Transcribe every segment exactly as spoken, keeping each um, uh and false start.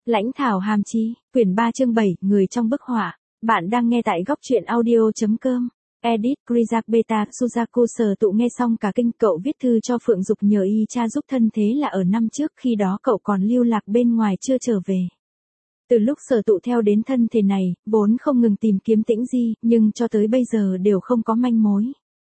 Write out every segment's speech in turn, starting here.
Lãnh thảo hàm chi, quyển ba chương bảy, người trong bức họa. Bạn đang nghe tại góc truyện audio.com. Edit Krizak Beta Suzaku Sở Tụ nghe xong cả kinh, cậu viết thư cho Phượng Dục nhờ y cha giúp thân, thế là ở năm trước khi đó cậu còn lưu lạc bên ngoài chưa trở về. Từ lúc Sở Tụ theo đến thân thể này, vốn không ngừng tìm kiếm Tĩnh Di, nhưng cho tới bây giờ đều không có manh mối.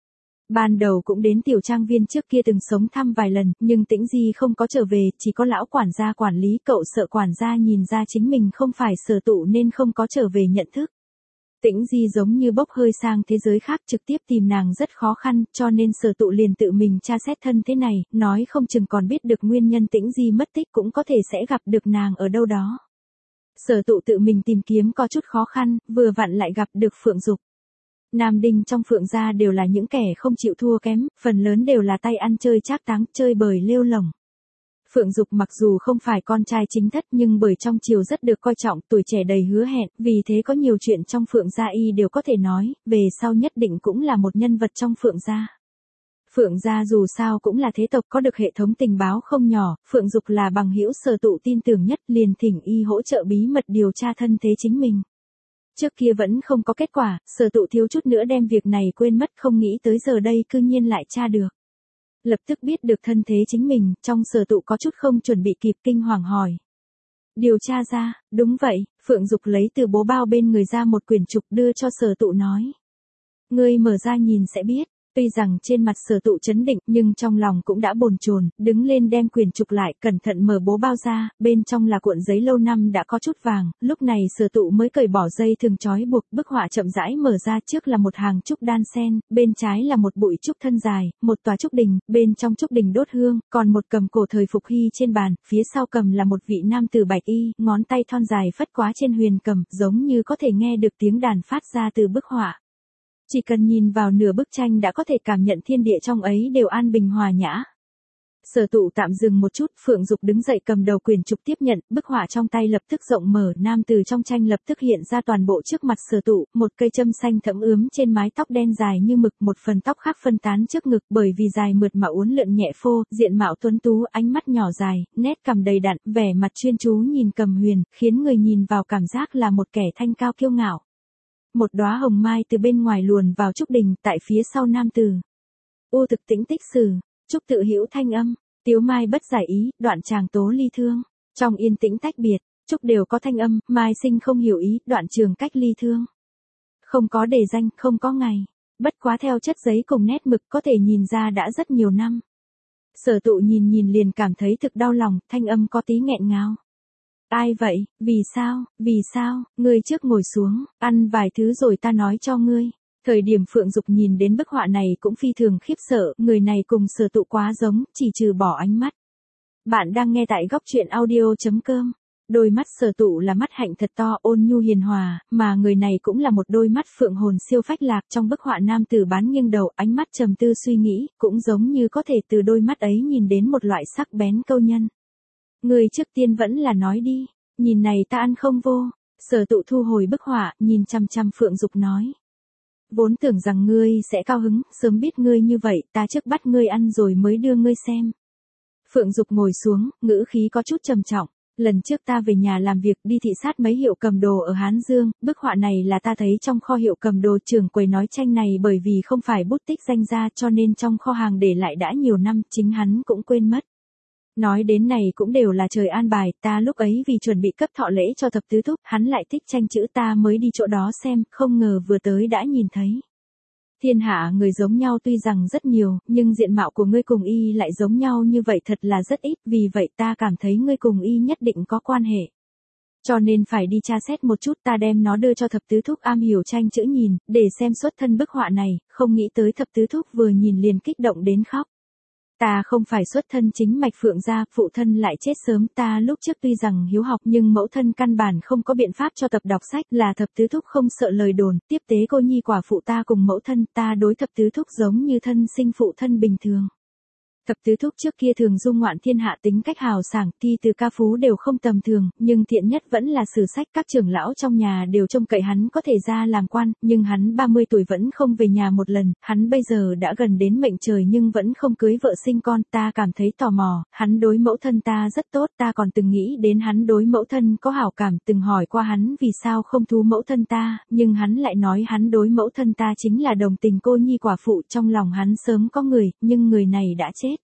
Ban đầu cũng đến tiểu trang viên trước kia từng sống thăm vài lần, nhưng Tĩnh Di không có trở về, chỉ có lão quản gia quản lý, cậu sợ quản gia nhìn ra chính mình không phải Sở Tụ nên không có trở về nhận thức. Tĩnh Di giống như bốc hơi sang thế giới khác, trực tiếp tìm nàng rất khó khăn, cho nên Sở Tụ liền tự mình tra xét thân thế này, nói không chừng còn biết được nguyên nhân Tĩnh Di mất tích, cũng có thể sẽ gặp được nàng ở đâu đó. Sở Tụ tự mình tìm kiếm có chút khó khăn, vừa vặn lại gặp được Phượng Dục. Nam đinh trong Phượng gia đều là những kẻ không chịu thua kém, phần lớn đều là tay ăn chơi trác táng, chơi bời lêu lổng. Phượng Dục mặc dù không phải con trai chính thất nhưng bởi trong triều rất được coi trọng, tuổi trẻ đầy hứa hẹn, vì thế có nhiều chuyện trong Phượng gia y đều có thể nói, về sau nhất định cũng là một nhân vật trong Phượng gia. Phượng gia dù sao cũng là thế tộc có được hệ thống tình báo không nhỏ, Phượng Dục là bằng hữu Sở Tụ tin tưởng nhất, liền thỉnh y hỗ trợ bí mật điều tra thân thế chính mình. Trước kia vẫn không có kết quả, Sở Tụ thiếu chút nữa đem việc này quên mất, không nghĩ tới giờ đây cư nhiên lại tra được. Lập tức biết được thân thế chính mình, trong Sở Tụ có chút không chuẩn bị kịp, kinh hoàng hỏi. Điều tra ra, đúng vậy, Phượng Dục lấy từ bố bao bên người ra một quyển trục đưa cho Sở Tụ nói. Ngươi mở ra nhìn sẽ biết. Tuy rằng trên mặt Sở Tụ trấn định nhưng trong lòng cũng đã bồn chồn, đứng lên đem quyển trục lại, cẩn thận mở bố bao ra, bên trong là cuộn giấy lâu năm đã có chút vàng, lúc này Sở Tụ mới cởi bỏ dây thường trói buộc, bức họa chậm rãi mở ra, trước là một hàng trúc đan sen, bên trái là một bụi trúc thân dài, một tòa trúc đình, bên trong trúc đình đốt hương, còn một cầm cổ thời phục hy trên bàn, phía sau cầm là một vị nam tử bạch y, ngón tay thon dài phất quá trên huyền cầm, giống như có thể nghe được tiếng đàn phát ra từ bức họa. Chỉ cần nhìn vào nửa bức tranh đã có thể cảm nhận thiên địa trong ấy đều an bình hòa nhã. Sở Tụ tạm dừng một chút, Phượng Dục đứng dậy cầm đầu quyển trục tiếp nhận, bức họa trong tay lập tức rộng mở, nam từ trong tranh lập tức hiện ra toàn bộ trước mặt Sở Tụ, một cây châm xanh thẫm ướm trên mái tóc đen dài như mực, một phần tóc khác phân tán trước ngực, bởi vì dài mượt mà uốn lượn nhẹ phô, diện mạo tuấn tú, ánh mắt nhỏ dài, nét cằm đầy đặn, vẻ mặt chuyên chú nhìn cầm huyền, khiến người nhìn vào cảm giác là một kẻ thanh cao kiêu ngạo. Một đóa hồng mai từ bên ngoài luồn vào trúc đình, tại phía sau nam tử. U thực tĩnh tích sử, trúc tự hữu thanh âm, tiếu mai bất giải ý, đoạn tràng tố ly thương. Trong yên tĩnh tách biệt, trúc đều có thanh âm, mai sinh không hiểu ý, đoạn trường cách ly thương. Không có đề danh, không có ngày. Bất quá theo chất giấy cùng nét mực có thể nhìn ra đã rất nhiều năm. Sở Tụ nhìn nhìn liền cảm thấy thực đau lòng, thanh âm có tí nghẹn ngào. Ai vậy, vì sao, vì sao, ngươi trước ngồi xuống, ăn vài thứ rồi ta nói cho ngươi. Thời điểm Phượng Dục nhìn đến bức họa này cũng phi thường khiếp sợ, người này cùng Sở Tụ quá giống, chỉ trừ bỏ ánh mắt. Bạn đang nghe tại góc truyện audio.com. Đôi mắt Sở Tụ là mắt hạnh thật to, ôn nhu hiền hòa, mà người này cũng là một đôi mắt phượng hồn siêu phách lạc. Trong bức họa nam tử bán nghiêng đầu, ánh mắt trầm tư suy nghĩ, cũng giống như có thể từ đôi mắt ấy nhìn đến một loại sắc bén câu nhân. Người trước tiên vẫn là nói đi, nhìn này ta ăn không vô. Sở Tụ thu hồi bức họa, nhìn chăm chăm Phượng Dục nói. Vốn tưởng rằng ngươi sẽ cao hứng, sớm biết ngươi như vậy, ta trước bắt ngươi ăn rồi mới đưa ngươi xem. Phượng Dục ngồi xuống, ngữ khí có chút trầm trọng. Lần trước ta về nhà làm việc đi thị sát mấy hiệu cầm đồ ở Hán Dương, bức họa này là ta thấy trong kho hiệu cầm đồ, trưởng quầy nói tranh này bởi vì không phải bút tích danh gia cho nên trong kho hàng để lại đã nhiều năm, chính hắn cũng quên mất. Nói đến này cũng đều là trời an bài, ta lúc ấy vì chuẩn bị cấp thọ lễ cho thập tứ thúc, hắn lại thích tranh chữ, ta mới đi chỗ đó xem, không ngờ vừa tới đã nhìn thấy. Thiên hạ người giống nhau tuy rằng rất nhiều, nhưng diện mạo của ngươi cùng y lại giống nhau như vậy thật là rất ít, vì vậy ta cảm thấy ngươi cùng y nhất định có quan hệ. Cho nên phải đi tra xét một chút, ta đem nó đưa cho thập tứ thúc am hiểu tranh chữ nhìn, để xem xuất thân bức họa này, không nghĩ tới thập tứ thúc vừa nhìn liền kích động đến khóc. Ta không phải xuất thân chính mạch Phượng gia, phụ thân lại chết sớm, ta lúc trước tuy rằng hiếu học nhưng mẫu thân căn bản không có biện pháp cho tập đọc sách, là thập tứ thúc không sợ lời đồn, tiếp tế cô nhi quả phụ ta cùng mẫu thân, ta đối thập tứ thúc giống như thân sinh phụ thân bình thường. Thập tứ thúc trước kia thường du ngoạn thiên hạ, tính cách hào sảng, thi từ ca phú đều không tầm thường, nhưng thiện nhất vẫn là sử sách, các trưởng lão trong nhà đều trông cậy hắn có thể ra làm quan, nhưng hắn ba mươi tuổi vẫn không về nhà một lần, hắn bây giờ đã gần đến mệnh trời nhưng vẫn không cưới vợ sinh con, ta cảm thấy tò mò, hắn đối mẫu thân ta rất tốt, ta còn từng nghĩ đến hắn đối mẫu thân có hảo cảm, từng hỏi qua hắn vì sao không thú mẫu thân ta, nhưng hắn lại nói hắn đối mẫu thân ta chính là đồng tình cô nhi quả phụ, trong lòng hắn sớm có người, nhưng người này đã chết.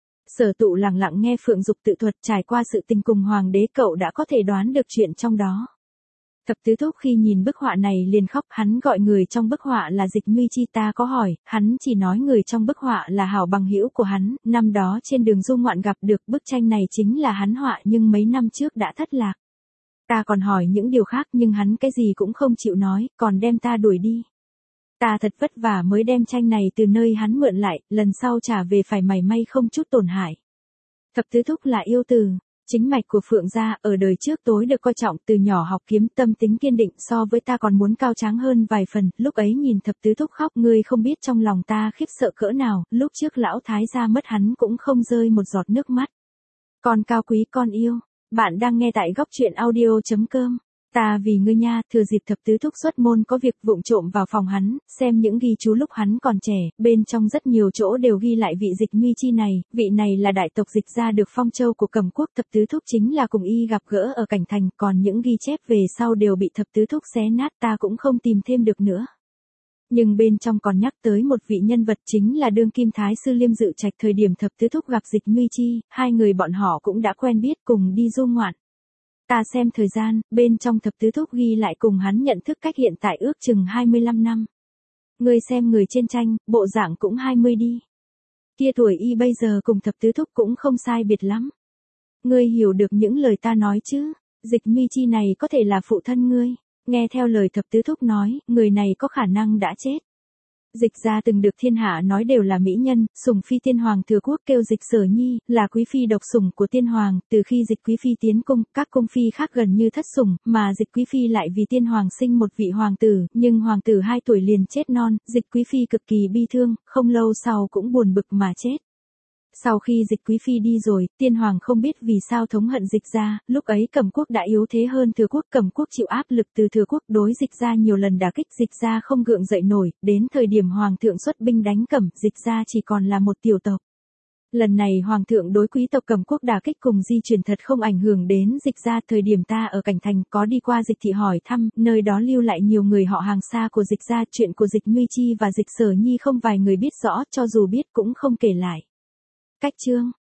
Sở Tụ lặng lặng nghe Phượng Dục tự thuật, trải qua sự tình cùng hoàng đế, cậu đã có thể đoán được chuyện trong đó. Thập tứ thúc khi nhìn bức họa này liền khóc, hắn gọi người trong bức họa là Dịch Nguy Chi, ta có hỏi, hắn chỉ nói người trong bức họa là hảo bằng hữu của hắn, năm đó trên đường du ngoạn gặp được, bức tranh này chính là hắn họa nhưng mấy năm trước đã thất lạc. Ta còn hỏi những điều khác nhưng hắn cái gì cũng không chịu nói, còn đem ta đuổi đi. Ta thật vất vả mới đem tranh này từ nơi hắn mượn lại, lần sau trả về phải mảy may không chút tổn hại. Thập tứ thúc là yêu từ, chính mạch của Phượng gia, ở đời trước tối được coi trọng, từ nhỏ học kiếm, tâm tính kiên định, so với ta còn muốn cao tráng hơn vài phần, lúc ấy nhìn thập tứ thúc khóc, ngươi không biết trong lòng ta khiếp sợ cỡ nào, lúc trước lão thái gia mất hắn cũng không rơi một giọt nước mắt. Con cao quý con yêu, bạn đang nghe tại góc truyện audio chấm com. Ta vì ngươi nha, thừa dịp thập tứ thúc xuất môn có việc vụng trộm vào phòng hắn, xem những ghi chú lúc hắn còn trẻ, bên trong rất nhiều chỗ đều ghi lại vị Dịch Nguy Chi này, vị này là đại tộc Dịch gia được phong châu của Cẩm quốc, thập tứ thúc chính là cùng y gặp gỡ ở cảnh thành, còn những ghi chép về sau đều bị thập tứ thúc xé nát, ta cũng không tìm thêm được nữa. Nhưng bên trong còn nhắc tới một vị nhân vật, chính là đương kim thái sư Liêm Dự Trạch, thời điểm thập tứ thúc gặp Dịch Nguy Chi, hai người bọn họ cũng đã quen biết, cùng đi du ngoạn. Ta xem thời gian, bên trong thập tứ thúc ghi lại cùng hắn nhận thức cách hiện tại ước chừng hai mươi lăm năm. Ngươi xem người trên tranh, bộ dạng cũng hai mươi đi. Kia tuổi y bây giờ cùng thập tứ thúc cũng không sai biệt lắm. Ngươi hiểu được những lời ta nói chứ? Dịch Nguy Chi này có thể là phụ thân ngươi. Nghe theo lời thập tứ thúc nói, người này có khả năng đã chết. Dịch gia từng được thiên hạ nói đều là mỹ nhân, sủng phi tiên hoàng thừa quốc kêu Dịch Sở Nhi, là quý phi độc sủng của tiên hoàng, từ khi Dịch quý phi tiến cung, các cung phi khác gần như thất sủng, mà Dịch quý phi lại vì tiên hoàng sinh một vị hoàng tử, nhưng hoàng tử hai tuổi liền chết non, Dịch quý phi cực kỳ bi thương, không lâu sau cũng buồn bực mà chết. Sau khi Dịch quý phi đi rồi, tiên hoàng không biết vì sao thống hận Dịch gia, lúc ấy Cẩm quốc đã yếu thế hơn thừa quốc, Cẩm quốc chịu áp lực từ thừa quốc đối Dịch gia nhiều lần đả kích, Dịch gia không gượng dậy nổi, đến thời điểm hoàng thượng xuất binh đánh Cẩm, Dịch gia chỉ còn là một tiểu tộc. Lần này hoàng thượng đối quý tộc Cẩm quốc đả kích cùng di chuyển thật không ảnh hưởng đến Dịch gia, thời điểm ta ở cảnh thành có đi qua Dịch thị hỏi thăm, nơi đó lưu lại nhiều người họ hàng xa của Dịch gia, chuyện của Dịch Nguy Chi và Dịch Sở Nhi không vài người biết rõ, cho dù biết cũng không kể lại. Cách chương